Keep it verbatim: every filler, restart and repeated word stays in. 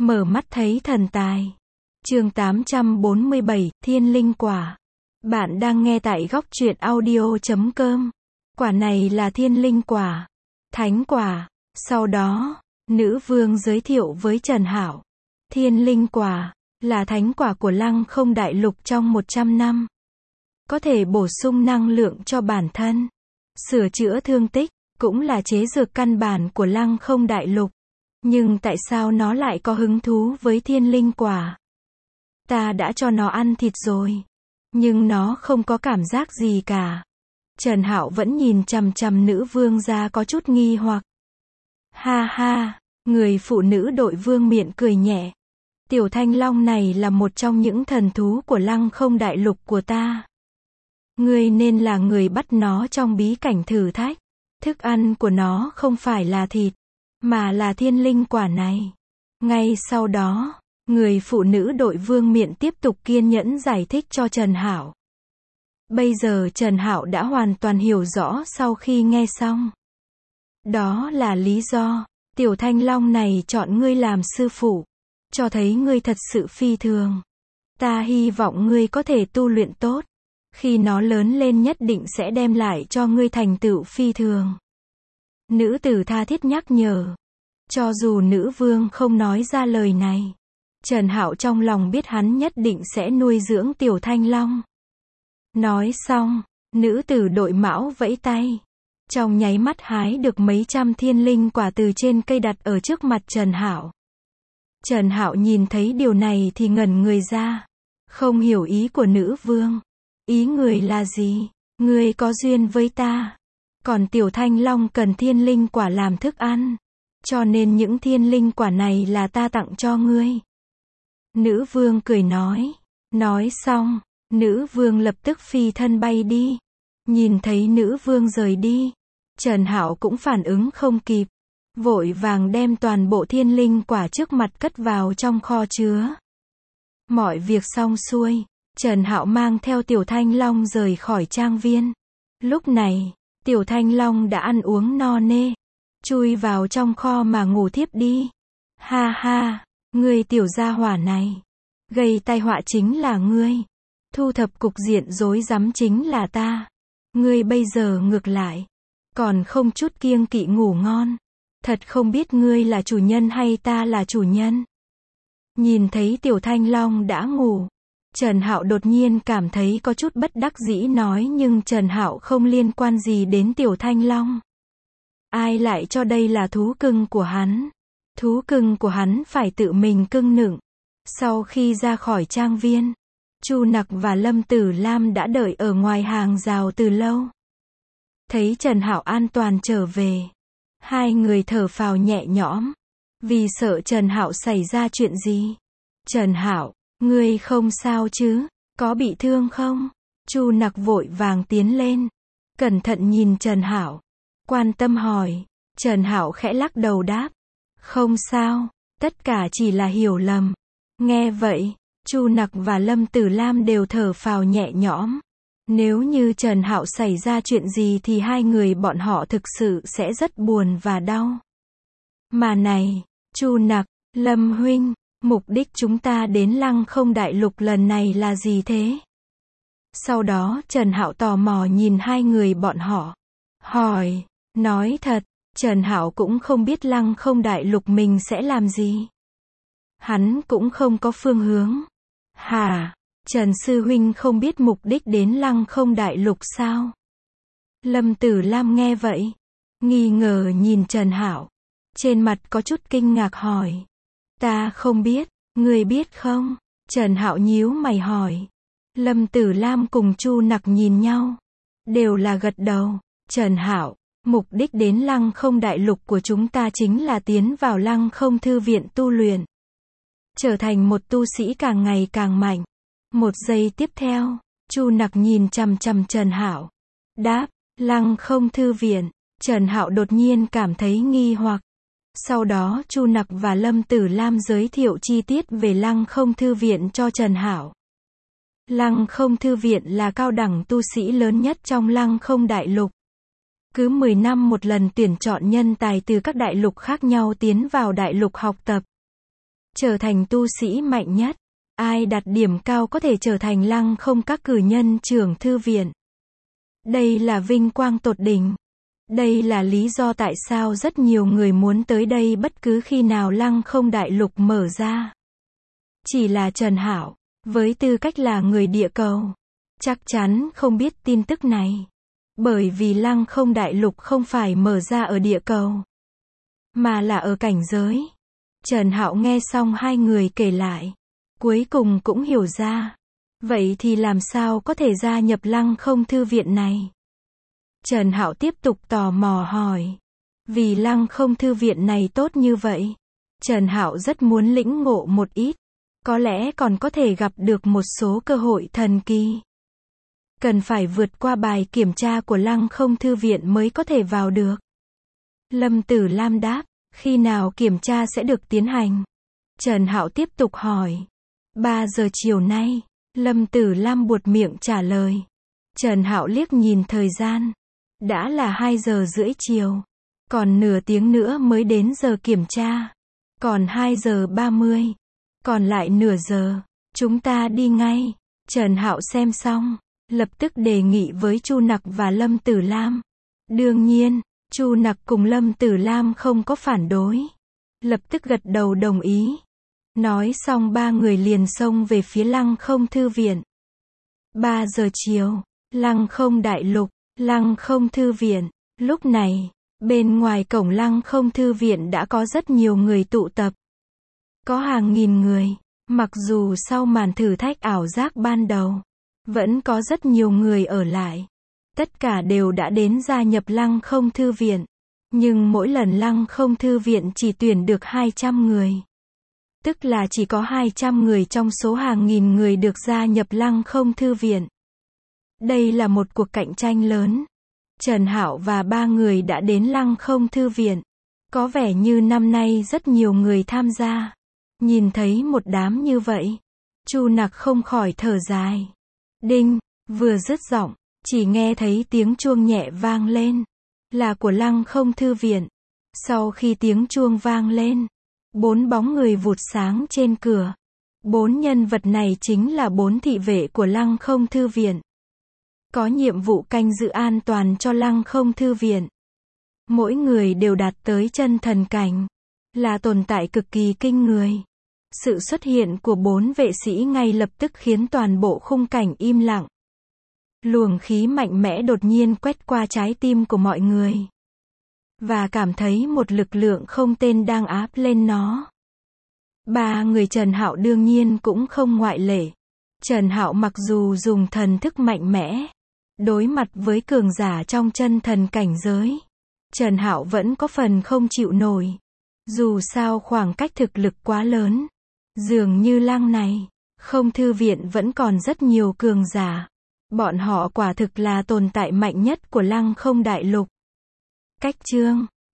Mở mắt thấy thần tài. Chương tám trăm bốn mươi bảy, Thiên Linh Quả. Bạn đang nghe tại góc truyện audio chấm com. Quả này là Thiên Linh Quả, Thánh Quả. Sau đó, nữ vương giới thiệu với Trần Hạo. Thiên Linh Quả là thánh quả của Lăng Không Đại Lục trong một trăm năm. Có thể bổ sung năng lượng cho bản thân, sửa chữa thương tích, cũng là chế dược căn bản của Lăng Không Đại Lục. Nhưng tại sao nó lại có hứng thú với Thiên Linh Quả? Ta đã cho nó ăn thịt rồi, nhưng nó không có cảm giác gì cả. Trần Hạo vẫn nhìn chằm chằm nữ vương ra có chút nghi hoặc. Ha ha, người phụ nữ đội vương miệng cười nhẹ. Tiểu Thanh Long này là một trong những thần thú của Lăng Không Đại Lục của ta. Ngươi nên là người bắt nó trong bí cảnh thử thách. Thức ăn của nó không phải là thịt, mà là Thiên Linh Quả này. Ngay sau đó, người phụ nữ đội vương miện tiếp tục kiên nhẫn giải thích cho Trần Hạo. Bây giờ Trần Hạo đã hoàn toàn hiểu rõ sau khi nghe xong. Đó là lý do, Tiểu Thanh Long này chọn ngươi làm sư phụ, cho thấy ngươi thật sự phi thường. Ta hy vọng ngươi có thể tu luyện tốt. Khi nó lớn lên nhất định sẽ đem lại cho ngươi thành tựu phi thường. Nữ tử tha thiết nhắc nhở. Cho dù nữ vương không nói ra lời này, Trần Hạo trong lòng biết hắn nhất định sẽ nuôi dưỡng Tiểu Thanh Long. Nói xong, nữ tử đội mão vẫy tay. Trong nháy mắt hái được mấy trăm thiên linh quả từ trên cây đặt ở trước mặt Trần Hạo. Trần Hạo nhìn thấy điều này thì ngẩn người ra. Không hiểu ý của nữ vương. Ý người là gì? Ngươi có duyên với ta. Còn Tiểu Thanh Long cần thiên linh quả làm thức ăn. Cho nên những thiên linh quả này là ta tặng cho ngươi. Nữ vương cười nói. Nói xong, nữ vương lập tức phi thân bay đi. Nhìn thấy nữ vương rời đi, Trần Hạo cũng phản ứng không kịp. Vội vàng đem toàn bộ thiên linh quả trước mặt cất vào trong kho chứa. Mọi việc xong xuôi, Trần Hạo mang theo Tiểu Thanh Long rời khỏi trang viên. Lúc này, Tiểu Thanh Long đã ăn uống no nê, chui vào trong kho mà ngủ thiếp đi. Ha ha, ngươi tiểu gia hỏa này, gây tai họa chính là ngươi, thu thập cục diện rối rắm chính là ta. Ngươi bây giờ ngược lại, còn không chút kiêng kỵ ngủ ngon. Thật không biết ngươi là chủ nhân hay ta là chủ nhân. Nhìn thấy Tiểu Thanh Long đã ngủ, Trần Hạo đột nhiên cảm thấy có chút bất đắc dĩ nói, nhưng Trần Hạo không liên quan gì đến Tiểu Thanh Long. Ai lại cho đây là thú cưng của hắn? Thú cưng của hắn phải tự mình cưng nựng. Sau khi ra khỏi trang viên, Chu Nặc và Lâm Tử Lam đã đợi ở ngoài hàng rào từ lâu. Thấy Trần Hạo an toàn trở về, hai người thở phào nhẹ nhõm, vì sợ Trần Hạo xảy ra chuyện gì. Trần Hạo, ngươi không sao chứ? Có bị thương không? Chu Nặc vội vàng tiến lên, cẩn thận nhìn Trần Hạo, quan tâm hỏi. Trần Hạo khẽ lắc đầu đáp, không sao, tất cả chỉ là hiểu lầm. Nghe vậy, Chu Nặc và Lâm Tử Lam đều thở phào nhẹ nhõm. Nếu như Trần Hạo xảy ra chuyện gì thì hai người bọn họ thực sự sẽ rất buồn và đau. Mà này, Chu Nặc, Lâm huynh, mục đích chúng ta đến Lăng Không Đại Lục lần này là gì thế? Sau đó Trần Hạo tò mò nhìn hai người bọn họ, hỏi. Nói thật, Trần Hạo cũng không biết Lăng Không Đại Lục mình sẽ làm gì. Hắn cũng không có phương hướng. Hả? Trần sư huynh không biết mục đích đến Lăng Không Đại Lục sao? Lâm Tử Lam nghe vậy, nghi ngờ nhìn Trần Hạo, trên mặt có chút kinh ngạc hỏi. Ta không biết, ngươi biết không? Trần Hạo nhíu mày hỏi. Lâm Tử Lam cùng Chu Nặc nhìn nhau, đều là gật đầu. Trần Hạo, mục đích đến Lăng Không Đại Lục của chúng ta chính là tiến vào Lăng Không Thư viện tu luyện, trở thành một tu sĩ càng ngày càng mạnh. Một giây tiếp theo, Chu Nặc nhìn chằm chằm Trần Hạo, đáp, Lăng Không Thư viện. Trần Hạo đột nhiên cảm thấy nghi hoặc. Sau đó Chu Nặc và Lâm Tử Lam giới thiệu chi tiết về Lăng Không Thư viện cho Trần Hạo. Lăng Không Thư viện là cao đẳng tu sĩ lớn nhất trong Lăng Không Đại Lục. Cứ mười năm một lần tuyển chọn nhân tài từ các đại lục khác nhau tiến vào đại lục học tập. trở thành tu sĩ mạnh nhất. Ai đạt điểm cao có thể trở thành Lăng Không Các cử nhân trưởng thư viện. Đây là vinh quang tột đỉnh. Đây là lý do tại sao rất nhiều người muốn tới đây bất cứ khi nào Lăng Không Đại Lục mở ra. Chỉ là Trần Hạo, với tư cách là người địa cầu, chắc chắn không biết tin tức này. Bởi vì Lăng Không Đại Lục không phải mở ra ở địa cầu, mà là ở cảnh giới. Trần Hạo nghe xong hai người kể lại, cuối cùng cũng hiểu ra. Vậy thì làm sao có thể gia nhập Lăng Không Thư viện này? Trần Hạo tiếp tục tò mò hỏi. Vì Lăng Không Thư viện này tốt như vậy, Trần Hạo rất muốn lĩnh ngộ một ít. Có lẽ còn có thể gặp được một số cơ hội thần kỳ. Cần phải vượt qua bài kiểm tra của Lăng Không Thư viện mới có thể vào được. Lâm Tử Lam đáp, khi nào kiểm tra sẽ được tiến hành? Trần Hạo tiếp tục hỏi. ba giờ chiều nay, Lâm Tử Lam buột miệng trả lời. Trần Hạo liếc nhìn thời gian. Đã là hai giờ rưỡi chiều. Còn nửa tiếng nữa mới đến giờ kiểm tra. Còn hai giờ ba mươi. Còn lại nửa giờ. Chúng ta đi ngay. Trần Hạo xem xong, lập tức đề nghị với Chu Nặc và Lâm Tử Lam. Đương nhiên, Chu Nặc cùng Lâm Tử Lam không có phản đối. Lập tức gật đầu đồng ý. Nói xong ba người liền xông về phía Lăng Không Thư viện. ba giờ chiều, Lăng Không Đại Lục, Lăng Không Thư viện. Lúc này, bên ngoài cổng Lăng Không Thư viện đã có rất nhiều người tụ tập. Có hàng nghìn người. Mặc dù sau màn thử thách ảo giác ban đầu, vẫn có rất nhiều người ở lại. Tất cả đều đã đến gia nhập Lăng Không Thư viện. Nhưng mỗi lần Lăng Không Thư viện chỉ tuyển được hai trăm người. Tức là chỉ có hai trăm người trong số hàng nghìn người được gia nhập Lăng Không Thư viện. Đây là một cuộc cạnh tranh lớn. Trần Hạo và ba người đã đến Lăng Không Thư viện. Có vẻ như năm nay rất nhiều người tham gia. Nhìn thấy một đám như vậy, Chu Nặc không khỏi thở dài. Đinh, vừa dứt giọng, chỉ nghe thấy tiếng chuông nhẹ vang lên. Là của Lăng Không Thư viện. Sau khi tiếng chuông vang lên, bốn bóng người vụt sáng trên cửa. Bốn nhân vật này chính là bốn thị vệ của Lăng Không Thư viện. Có nhiệm vụ canh giữ an toàn cho Lăng Không Thư viện. Mỗi người đều đạt tới chân thần cảnh. Là tồn tại cực kỳ kinh người. Sự xuất hiện của bốn vệ sĩ ngay lập tức khiến toàn bộ khung cảnh im lặng. Luồng khí mạnh mẽ đột nhiên quét qua trái tim của mọi người. Và cảm thấy một lực lượng không tên đang áp lên nó. Ba người Trần Hạo đương nhiên cũng không ngoại lệ. Trần Hạo mặc dù dùng thần thức mạnh mẽ, đối mặt với cường giả trong chân thần cảnh giới, Trần Hạo vẫn có phần không chịu nổi. Dù sao khoảng cách thực lực quá lớn. Dường như Lăng này, Không Thư viện vẫn còn rất nhiều cường giả. Bọn họ quả thực là tồn tại mạnh nhất của Lăng Không Đại Lục. Cách chương